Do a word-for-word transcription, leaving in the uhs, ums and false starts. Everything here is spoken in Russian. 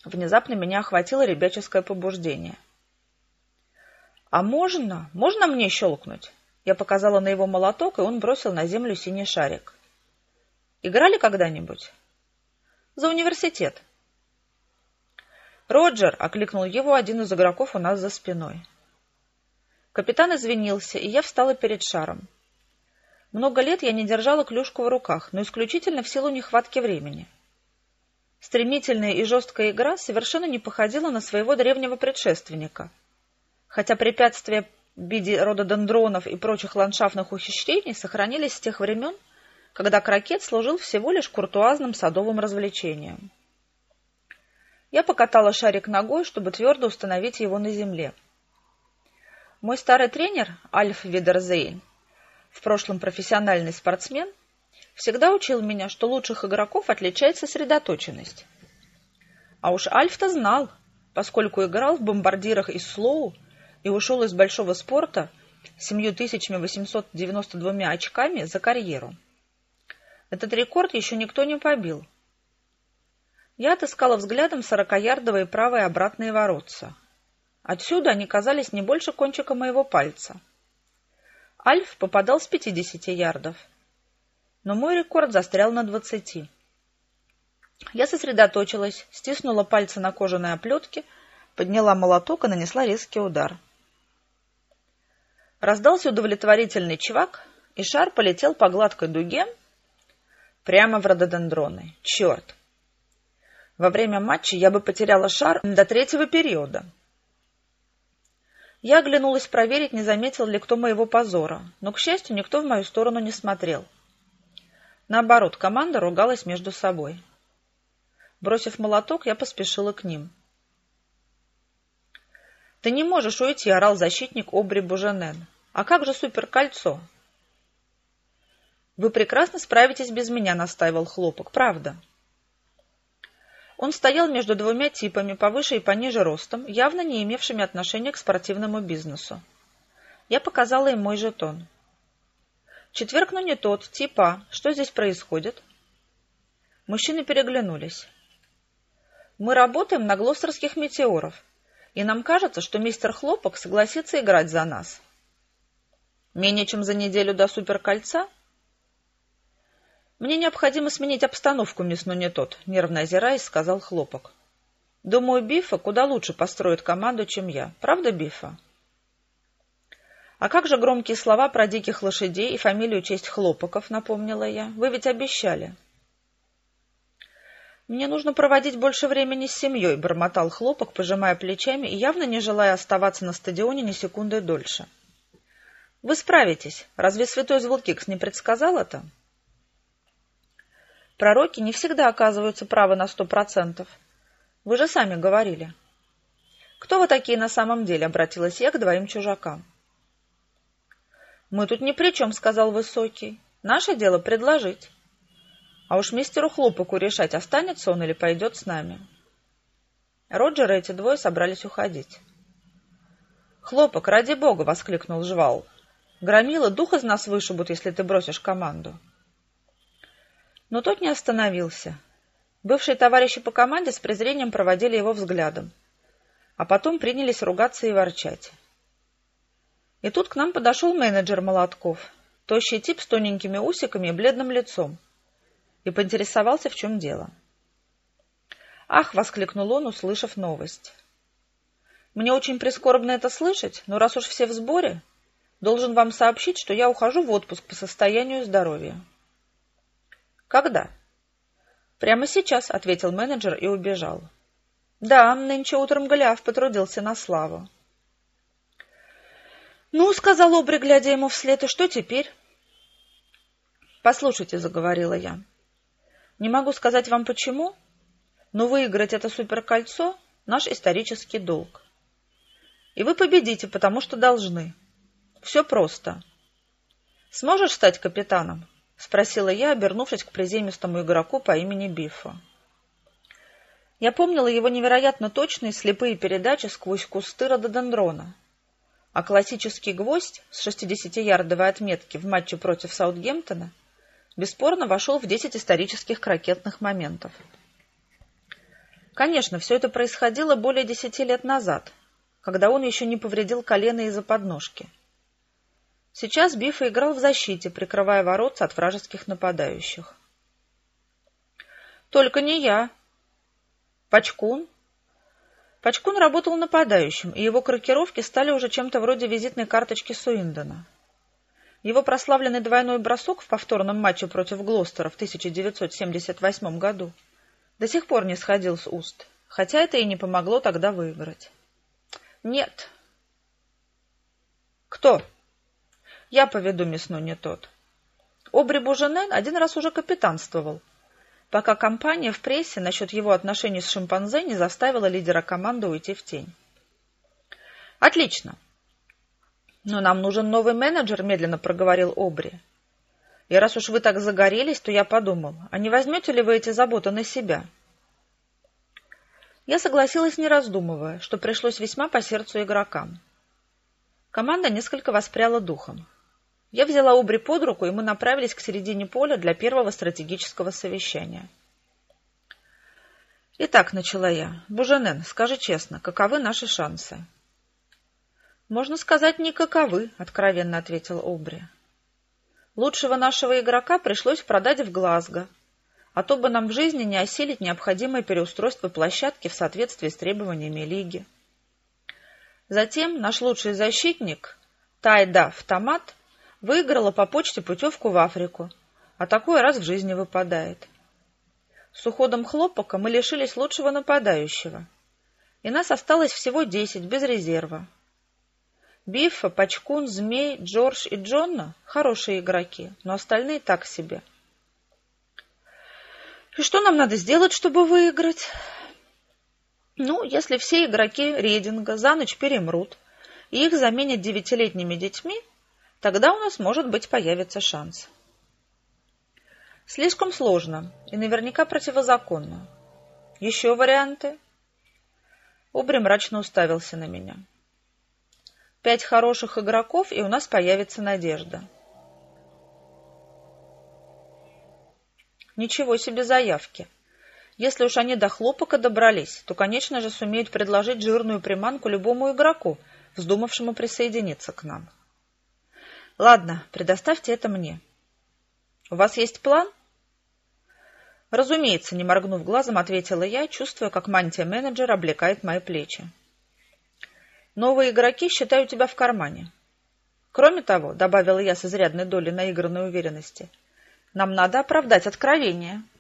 Внезапно меня охватило ребяческое побуждение. «А можно? Можно мне щелкнуть?» Я показала на его молоток, и он бросил на землю синий шарик. «Играли когда-нибудь?» «За университет». «Роджер!» — окликнул его один из игроков у нас за спиной. Капитан извинился, и я встала перед шаром. Много лет я не держала клюшку в руках, но исключительно в силу нехватки времени. Стремительная и жесткая игра совершенно не походила на своего древнего предшественника, хотя препятствия в виде рододендронов и прочих ландшафтных ухищрений сохранились с тех времен, когда крокет служил всего лишь куртуазным садовым развлечением. Я покатала шарик ногой, чтобы твердо установить его на земле. Мой старый тренер, Альф Видерзейн, в прошлом профессиональный спортсмен, всегда учил меня, что лучших игроков отличает сосредоточенность. А уж Альф-то знал, поскольку играл в бомбардирах из Слоу и ушел из большого спорта с семью тысячами восемьсот девяносто двумя очками за карьеру. Этот рекорд еще никто не побил. Я отыскала взглядом сорокаярдовые правые и обратные воротца. Отсюда они казались не больше кончика моего пальца. Альф попадал с пятидесяти ярдов, но мой рекорд застрял на двадцати. Я сосредоточилась, стиснула пальцы на кожаной оплетке, подняла молоток и нанесла резкий удар. Раздался удовлетворительный чвак, и шар полетел по гладкой дуге прямо в рододендроны. Черт! Во время матча я бы потеряла шар до третьего периода. Я оглянулась проверить, не заметил ли кто моего позора, но, к счастью, никто в мою сторону не смотрел. Наоборот, команда ругалась между собой. Бросив молоток, я поспешила к ним. «Ты не можешь уйти», — орал защитник Обри Буженен. «А как же суперкольцо?» «Вы прекрасно справитесь без меня», — настаивал Хлопок. «Правда». Он стоял между двумя типами, повыше и пониже ростом, явно не имевшими отношения к спортивному бизнесу. Я показала им мой жетон. «Четверг, но не тот, типа. Что здесь происходит?» Мужчины переглянулись. «Мы работаем на глостерских метеоров, и нам кажется, что мистер Хлопок согласится играть за нас». «Менее чем за неделю до суперкольца?» «Мне необходимо сменить обстановку, мисс, но не тот», — нервно озираясь, сказал Хлопок. «Думаю, Биффа куда лучше построит команду, чем я. Правда, Биффа?» «А как же громкие слова про диких лошадей и фамилию честь Хлопоков», — напомнила я. «Вы ведь обещали». «Мне нужно проводить больше времени с семьей», — бормотал Хлопок, пожимая плечами и явно не желая оставаться на стадионе ни секунды дольше. «Вы справитесь. Разве святой Звукикс не предсказал это?» «Пророки не всегда оказываются правы на сто процентов. Вы же сами говорили». «Кто вы такие на самом деле?» — обратилась я к двоим чужакам. «Мы тут ни при чем», — сказал Высокий. «Наше дело предложить. А уж мистеру Хлопоку решать, останется он или пойдет с нами». Роджер и эти двое собрались уходить. «Хлопок, ради бога!» — воскликнул Жвал. «Громила, дух из нас вышибут, если ты бросишь команду». Но тот не остановился. Бывшие товарищи по команде с презрением проводили его взглядом, а потом принялись ругаться и ворчать. И тут к нам подошел менеджер Молотков, тощий тип с тоненькими усиками и бледным лицом, и поинтересовался, в чем дело. «Ах!» — воскликнул он, услышав новость. «Мне очень прискорбно это слышать, но раз уж все в сборе, должен вам сообщить, что я ухожу в отпуск по состоянию здоровья». «Когда?» «Прямо сейчас», — ответил менеджер и убежал. «Да, нынче утром Голиаф потрудился на славу». «Ну, — сказал Обри, глядя ему вслед, — и что теперь?» «Послушайте, — заговорила я, — не могу сказать вам почему, но выиграть это суперкольцо — наш исторический долг. И вы победите, потому что должны. Все просто. Сможешь стать капитаном?» — спросила я, обернувшись к приземистому игроку по имени Биффа. Я помнила его невероятно точные слепые передачи сквозь кусты рододендрона, а классический гвоздь с шестидесятиярдовой отметки в матче против Саутгемптона бесспорно вошел в десять исторических крокетных моментов. Конечно, все это происходило более десяти лет назад, когда он еще не повредил колено из-за подножки. Сейчас Биффа играл в защите, прикрывая воротца от вражеских нападающих. Только не я. Пачкун? Пачкун работал нападающим, и его крокировки стали уже чем-то вроде визитной карточки Суиндона. Его прославленный двойной бросок в повторном матче против Глостера в тысяча девятьсот семьдесят восьмом году до сих пор не сходил с уст, хотя это и не помогло тогда выиграть. Нет. Кто? Я поведу Месну, не тот. Обри Буженен один раз уже капитанствовал, пока кампания в прессе насчет его отношений с шимпанзе не заставила лидера команды уйти в тень. Отлично. Но нам нужен новый менеджер, медленно проговорил Обри. И раз уж вы так загорелись, то я подумал, а не возьмете ли вы эти заботы на себя? Я согласилась, не раздумывая, что пришлось весьма по сердцу игрокам. Команда несколько воспряла духом. Я взяла Обри под руку, и мы направились к середине поля для первого стратегического совещания. Итак, начала я. Буженен, скажи честно, каковы наши шансы? Можно сказать, никаковы, откровенно ответил Обри. Лучшего нашего игрока пришлось продать в Глазго, а то бы нам в жизни не осилить необходимое переустройство площадки в соответствии с требованиями лиги. Затем наш лучший защитник, Тайда Автомат, выиграла по почте путевку в Африку, а такое раз в жизни выпадает. С уходом Хлопака мы лишились лучшего нападающего, и нас осталось всего десять, без резерва. Биффа, Пачкун, Змей, Джордж и Джонна – хорошие игроки, но остальные так себе. И что нам надо сделать, чтобы выиграть? Ну, если все игроки Рейдинга за ночь перемрут, и их заменят девятилетними детьми, тогда у нас, может быть, появится шанс. Слишком сложно и наверняка противозаконно. Еще варианты? Обри мрачно уставился на меня. Пять хороших игроков, и у нас появится надежда. Ничего себе заявки. Если уж они до Хлопака добрались, то, конечно же, сумеют предложить жирную приманку любому игроку, вздумавшему присоединиться к нам. Ладно, предоставьте это мне. У вас есть план? Разумеется, не моргнув глазом, ответила я, чувствуя, как мантия менеджера облекает мои плечи. Новые игроки считают тебя в кармане. Кроме того, добавила я с изрядной долей наигранной уверенности, нам надо оправдать откровение.